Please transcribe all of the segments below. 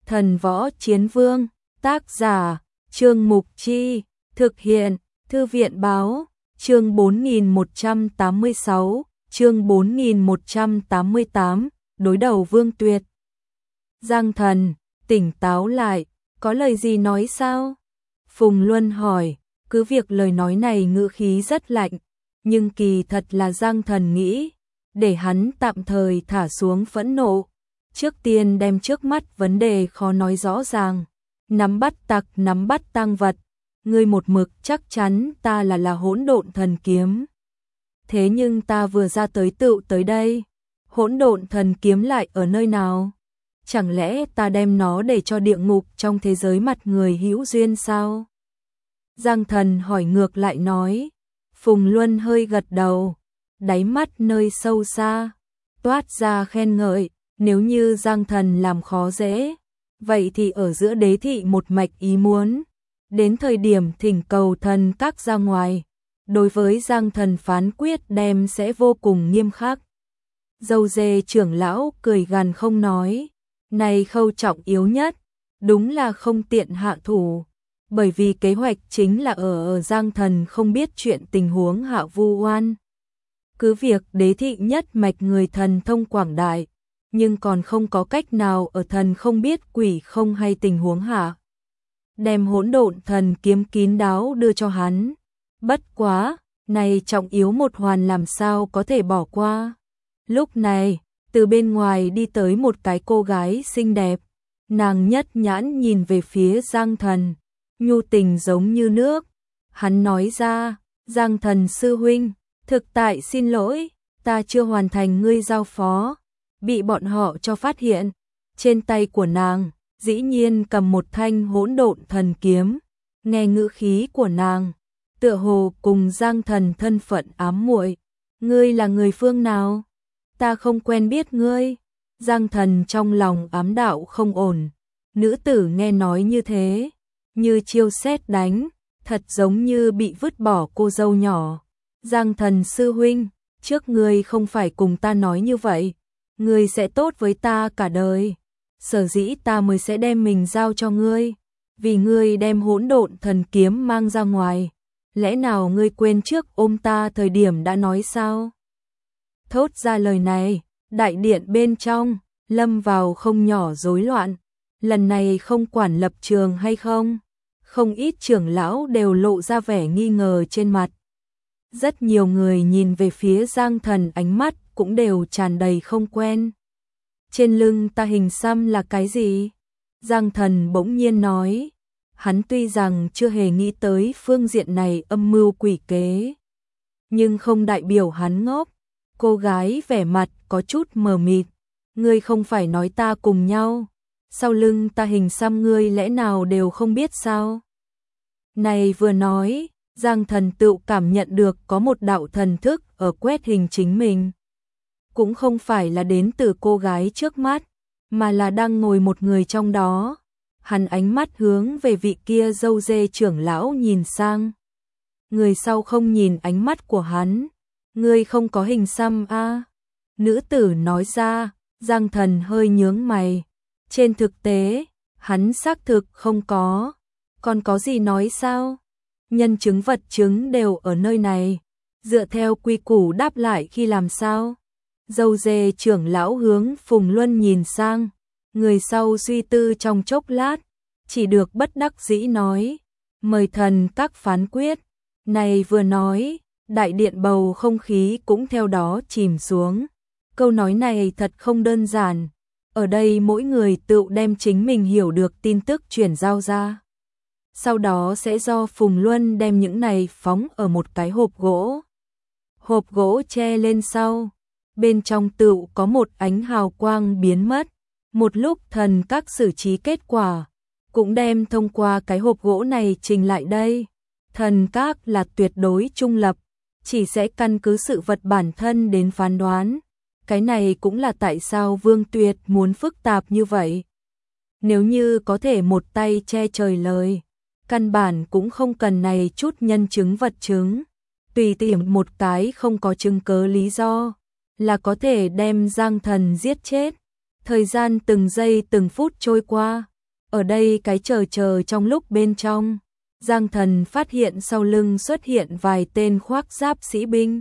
Thần Võ Chiến Vương, tác giả, Trương Mục Chi, thực hiện, Thư viện Báo, chương 4186, chương 4188, đối đầu Vương Tuyệt. Giang Thần, tỉnh táo lại, có lời gì nói sao? Phùng Luân hỏi, cứ việc lời nói này ngữ khí rất lạnh, nhưng kỳ thật là Giang Thần nghĩ, để hắn tạm thời thả xuống phẫn nộ. Trước tiên đem trước mắt vấn đề khó nói rõ ràng, nắm bắt tặc nắm bắt tang vật, ngươi một mực chắc chắn ta là Hỗn Độn Thần Kiếm. Thế nhưng ta vừa ra tới tựu tới đây, Hỗn Độn Thần Kiếm lại ở nơi nào? Chẳng lẽ ta đem nó để cho địa ngục trong thế giới mặt người hữu duyên sao? Giang Thần hỏi ngược lại nói. Phùng Luân hơi gật đầu, đáy mắt nơi sâu xa toát ra khen ngợi. Nếu như Giang Thần làm khó dễ, vậy thì ở giữa đế thị một mạch ý muốn, đến thời điểm thỉnh cầu thần các ra ngoài, đối với Giang Thần phán quyết đem sẽ vô cùng nghiêm khắc. Dâu dê trưởng lão cười gằn không nói, này khâu trọng yếu nhất, đúng là không tiện hạ thủ, bởi vì kế hoạch chính là ở Giang Thần không biết chuyện tình huống hạ vu oan. Cứ việc đế thị nhất mạch người thần thông quảng đại, nhưng còn không có cách nào ở thần không biết quỷ không hay tình huống hạ. Đem Hỗn Độn Thần Kiếm kín đáo đưa cho hắn. Bất quá, này trọng yếu một hoàn làm sao có thể bỏ qua. Lúc này, từ bên ngoài đi tới một cái cô gái xinh đẹp. Nàng nhất nhãn nhìn về phía Giang Thần, nhu tình giống như nước. Hắn nói ra, Giang Thần sư huynh, thực tại xin lỗi, ta chưa hoàn thành ngươi giao phó. Bị bọn họ cho phát hiện, trên tay của nàng, dĩ nhiên cầm một thanh Hỗn Độn Thần Kiếm. Nghe ngữ khí của nàng, tựa hồ cùng Giang Thần thân phận ám muội. Ngươi là người phương nào? Ta không quen biết ngươi. Giang Thần trong lòng ám đạo không ổn. Nữ tử nghe nói như thế, như chiêu sét đánh, thật giống như bị vứt bỏ cô dâu nhỏ. Giang Thần sư huynh, trước ngươi không phải cùng ta nói như vậy. Ngươi sẽ tốt với ta cả đời. Sở dĩ ta mới sẽ đem mình giao cho ngươi, vì ngươi đem Hỗn Độn Thần Kiếm mang ra ngoài. Lẽ nào ngươi quên trước ôm ta thời điểm đã nói sao? Thốt ra lời này, đại điện bên trong lâm vào không nhỏ rối loạn. Lần này không quản lập trường hay không, không ít trưởng lão đều lộ ra vẻ nghi ngờ trên mặt. Rất nhiều người nhìn về phía Giang Thần, ánh mắt cũng đều tràn đầy không quen. Trên lưng ta hình xăm là cái gì? Giang Thần bỗng nhiên nói. Hắn tuy rằng chưa hề nghĩ tới phương diện này âm mưu quỷ kế, nhưng không đại biểu hắn ngốc. Cô gái vẻ mặt có chút mờ mịt. Ngươi không phải nói ta cùng nhau, sau lưng ta hình xăm ngươi lẽ nào đều không biết sao? Này vừa nói, Giang Thần tự cảm nhận được có một đạo thần thức ở quét hình chính mình. Cũng không phải là đến từ cô gái trước mắt, mà là đang ngồi một người trong đó. Hắn ánh mắt hướng về vị kia dâu dê trưởng lão nhìn sang. Người sau không nhìn ánh mắt của hắn. Ngươi không có hình xăm a? Nữ tử nói ra. Giang Thần hơi nhướng mày. Trên thực tế, hắn xác thực không có. Còn có gì nói sao? Nhân chứng vật chứng đều ở nơi này. Dựa theo quy củ đáp lại khi làm sao? Dâu dê trưởng lão hướng Phùng Luân nhìn sang. Người sau suy tư trong chốc lát, chỉ được bất đắc dĩ nói. Mời thần các phán quyết. Này vừa nói, đại điện bầu không khí cũng theo đó chìm xuống. Câu nói này thật không đơn giản. Ở đây mỗi người tự đem chính mình hiểu được tin tức chuyển giao ra. Sau đó sẽ do Phùng Luân đem những này phóng ở một cái hộp gỗ. Hộp gỗ che lên sau. Bên trong tự có một ánh hào quang biến mất. Một lúc thần các xử trí kết quả, cũng đem thông qua cái hộp gỗ này trình lại đây. Thần các là tuyệt đối trung lập, chỉ sẽ căn cứ sự vật bản thân đến phán đoán. Cái này cũng là tại sao Vương Tuyệt muốn phức tạp như vậy. Nếu như có thể một tay che trời lời, căn bản cũng không cần này chút nhân chứng vật chứng. Tùy tiện một cái không có chứng cớ lý do, là có thể đem Giang Thần giết chết. Thời gian từng giây từng phút trôi qua, Ở đây cái chờ trong lúc bên trong, Giang Thần phát hiện sau lưng xuất hiện vài tên khoác giáp sĩ binh.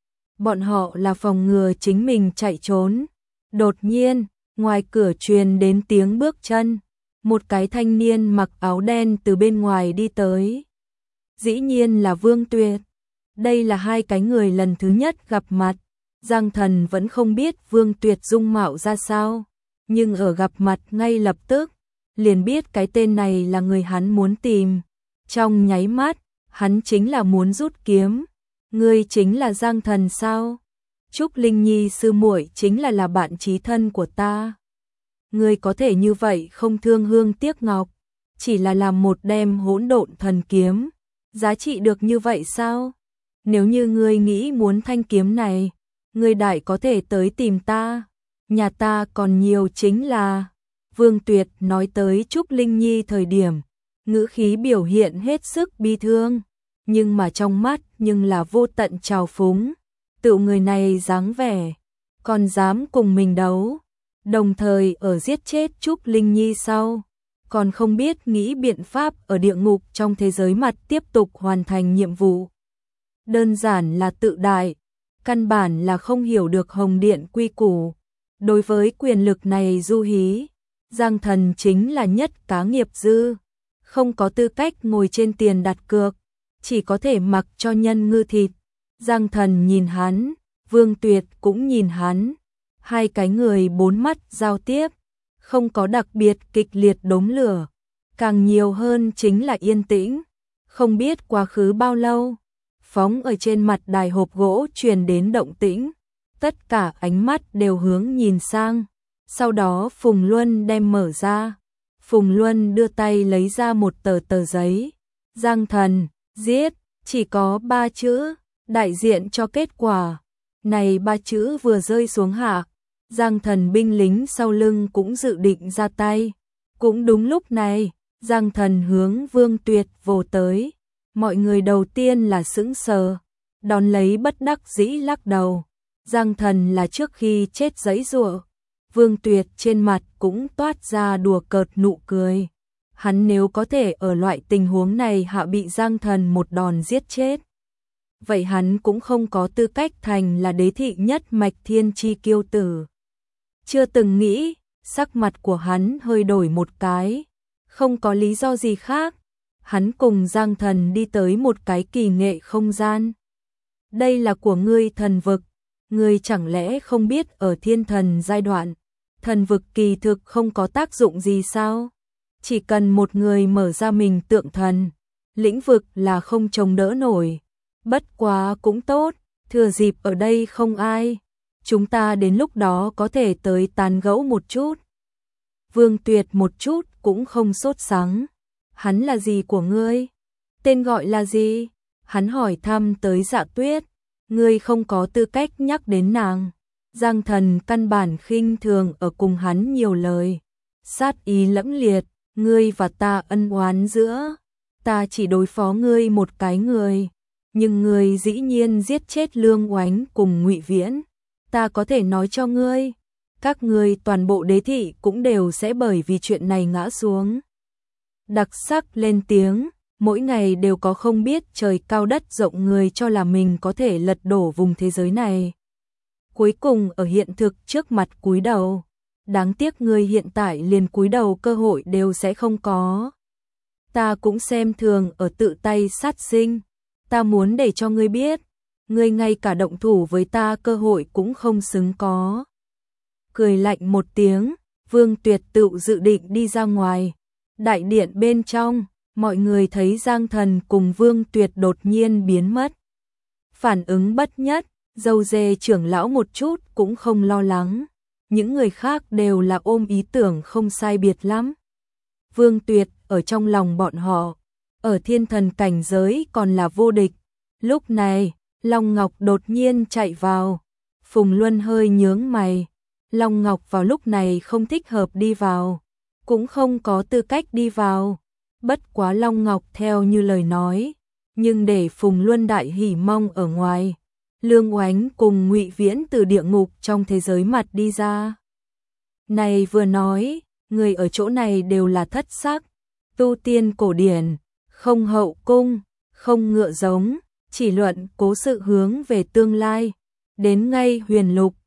Bọn họ là phòng ngừa chính mình chạy trốn. Đột nhiên, ngoài cửa truyền đến tiếng bước chân. Một cái thanh niên mặc áo đen từ bên ngoài đi tới. Dĩ nhiên là Vương Tuyệt. Đây là hai cái người lần thứ nhất gặp mặt. Giang Thần vẫn không biết Vương Tuyệt dung mạo ra sao. Nhưng ở gặp mặt ngay lập tức, liền biết cái tên này là người hắn muốn tìm. Trong nháy mắt, hắn chính là muốn rút kiếm. Ngươi chính là Giang Thần sao? Trúc Linh Nhi sư muội chính là bạn chí thân của ta. Ngươi có thể như vậy không thương hương tiếc ngọc, chỉ là làm một đem hỗn độn thần kiếm, giá trị được như vậy sao? Nếu như ngươi nghĩ muốn thanh kiếm này, ngươi đại có thể tới tìm ta, nhà ta còn nhiều chính là. Vương Tuyệt nói tới Trúc Linh Nhi thời điểm, ngữ khí biểu hiện hết sức bi thương, nhưng mà trong mắt nhưng là vô tận trào phúng. Tự người này dáng vẻ, còn dám cùng mình đấu, đồng thời ở giết chết Trúc Linh Nhi sau, còn không biết nghĩ biện pháp ở địa ngục trong thế giới mặt tiếp tục hoàn thành nhiệm vụ. Đơn giản là tự đại, căn bản là không hiểu được Hồng Điện quy củ. Đối với quyền lực này du hí, Giang Thần chính là nhất cá nghiệp dư, không có tư cách ngồi trên tiền đặt cược, chỉ có thể mặc cho nhân ngư thịt. Giang Thần nhìn hắn, Vương Tuyệt cũng nhìn hắn, hai cái người bốn mắt giao tiếp, không có đặc biệt kịch liệt đốm lửa, càng nhiều hơn chính là yên tĩnh. Không biết quá khứ bao lâu, phóng ở trên mặt đài hộp gỗ truyền đến động tĩnh, tất cả ánh mắt đều hướng nhìn sang. Sau đó Phùng Luân đem mở ra, Phùng Luân đưa tay lấy ra một tờ giấy. Giang Thần, giết, chỉ có 3 chữ, đại diện cho kết quả. Này 3 chữ vừa rơi xuống hạ, Giang Thần binh lính sau lưng cũng dự định ra tay. Cũng đúng lúc này, Giang Thần hướng Vương Tuyệt vồ tới. Mọi người đầu tiên là sững sờ, đón lấy bất đắc dĩ lắc đầu. Giang Thần là trước khi chết giãy giụa. Vương Tuyệt trên mặt cũng toát ra đùa cợt nụ cười. Hắn nếu có thể ở loại tình huống này hạ bị Giang Thần một đòn giết chết, vậy hắn cũng không có tư cách thành là đế thị nhất mạch thiên chi kiêu tử. Chưa từng nghĩ, sắc mặt của hắn hơi đổi một cái, không có lý do gì khác. Hắn cùng Giang Thần đi tới một cái kỳ nghệ không gian. Đây là của ngươi thần vực, ngươi chẳng lẽ không biết ở thiên thần giai đoạn, thần vực kỳ thực không có tác dụng gì sao? Chỉ cần một người mở ra mình tượng thần, lĩnh vực là không chống đỡ nổi. Bất quá cũng tốt, thừa dịp ở đây không ai, chúng ta đến lúc đó có thể tới tán gẫu một chút. Vương Tuyệt một chút cũng không sốt sắng. Hắn là gì của ngươi? Tên gọi là gì? Hắn hỏi thăm tới Dạ Tuyết. Ngươi không có tư cách nhắc đến nàng. Giang Thần căn bản khinh thường ở cùng hắn nhiều lời. Sát ý lẫm liệt, ngươi và ta ân oán giữa. Ta chỉ đối phó ngươi một cái người. Nhưng ngươi dĩ nhiên giết chết Lương Oánh cùng Ngụy Viễn. Ta có thể nói cho ngươi, các ngươi toàn bộ đế thị cũng đều sẽ bởi vì chuyện này ngã xuống. Đặc sắc lên tiếng, mỗi ngày đều có không biết trời cao đất rộng người cho là mình có thể lật đổ vùng thế giới này. Cuối cùng ở hiện thực trước mặt cúi đầu, đáng tiếc ngươi hiện tại liền cúi đầu cơ hội đều sẽ không có. Ta cũng xem thường ở tự tay sát sinh, ta muốn để cho ngươi biết, ngươi ngay cả động thủ với ta cơ hội cũng không xứng có. Cười lạnh một tiếng, Vương Tuyệt tự dự định đi ra ngoài. Đại điện bên trong, mọi người thấy Giang Thần cùng Vương Tuyệt đột nhiên biến mất. Phản ứng bất nhất, dâu dê trưởng lão một chút cũng không lo lắng. Những người khác đều là ôm ý tưởng không sai biệt lắm. Vương Tuyệt ở trong lòng bọn họ, ở thiên thần cảnh giới còn là vô địch. Lúc này, Long Ngọc đột nhiên chạy vào. Phùng Luân hơi nhướng mày. Long Ngọc vào lúc này không thích hợp đi vào, cũng không có tư cách đi vào. Bất quá Long Ngọc theo như lời nói, nhưng để Phùng Luân đại hỉ mong ở ngoài, Lương Oánh cùng Ngụy Viễn từ địa ngục trong thế giới mặt đi ra. Này vừa nói, người ở chỗ này đều là thất sắc, tu tiên cổ điển, không hậu cung, không ngựa giống, chỉ luận cố sự hướng về tương lai. Đến ngay Huyền Lục,